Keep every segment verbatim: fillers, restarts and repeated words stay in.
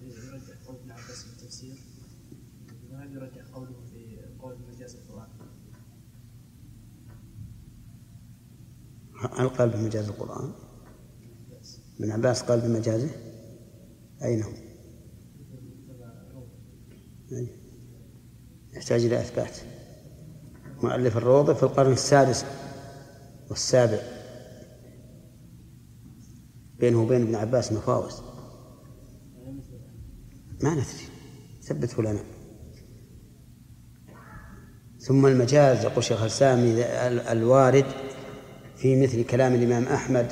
يرجح قول ابن عباس في التفسير وهل يرجح قوله في قول مجاز القرآن؟ هل قال بمجاز القرآن؟ ابن عباس قال بمجازه؟ أين هو؟ يحتاج إلى إثبات. مؤلف الروضة في القرن السادس والسابع، بينه وبين ابن عباس مفاوز، ما ندري، ثبته لنا. ثم المجاز يقول شيخ السامي الوارد في مثل كلام الإمام أحمد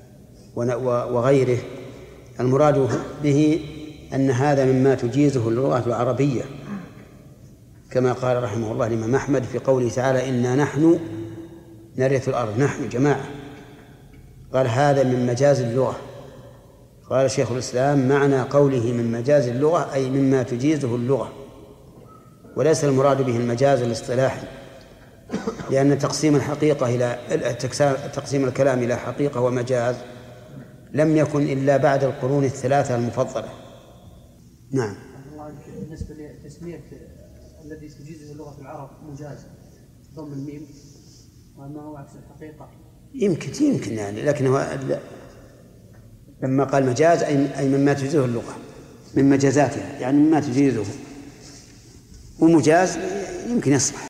وغيره المراد به أن هذا مما تجيزه اللغة العربية، كما قال رحمه الله الإمام أحمد في قوله تعالى إنا نحن نرث الأرض، نحن جماعة، قال هذا من مجاز اللغة. قال شيخ الإسلام معنى قوله من مجاز اللغة أي مما تجيزه اللغة، وليس المراد به المجاز الاصطلاحي، لأن تقسيم الحقيقة إلى تقسيم الكلام إلى حقيقة ومجاز لم يكن إلا بعد القرون الثلاثة المفضلة. نعم. بالنسبة لتسمية الذي تجيزه لغة العرب مجاز ضم الميم وما هو عكس الحقيقة يمكن يمكن يعني، لكنه لما قال مجاز أي مما تجيزه اللغة من مجازاتها، يعني مما تجيزه، ومجاز يمكن يصلح.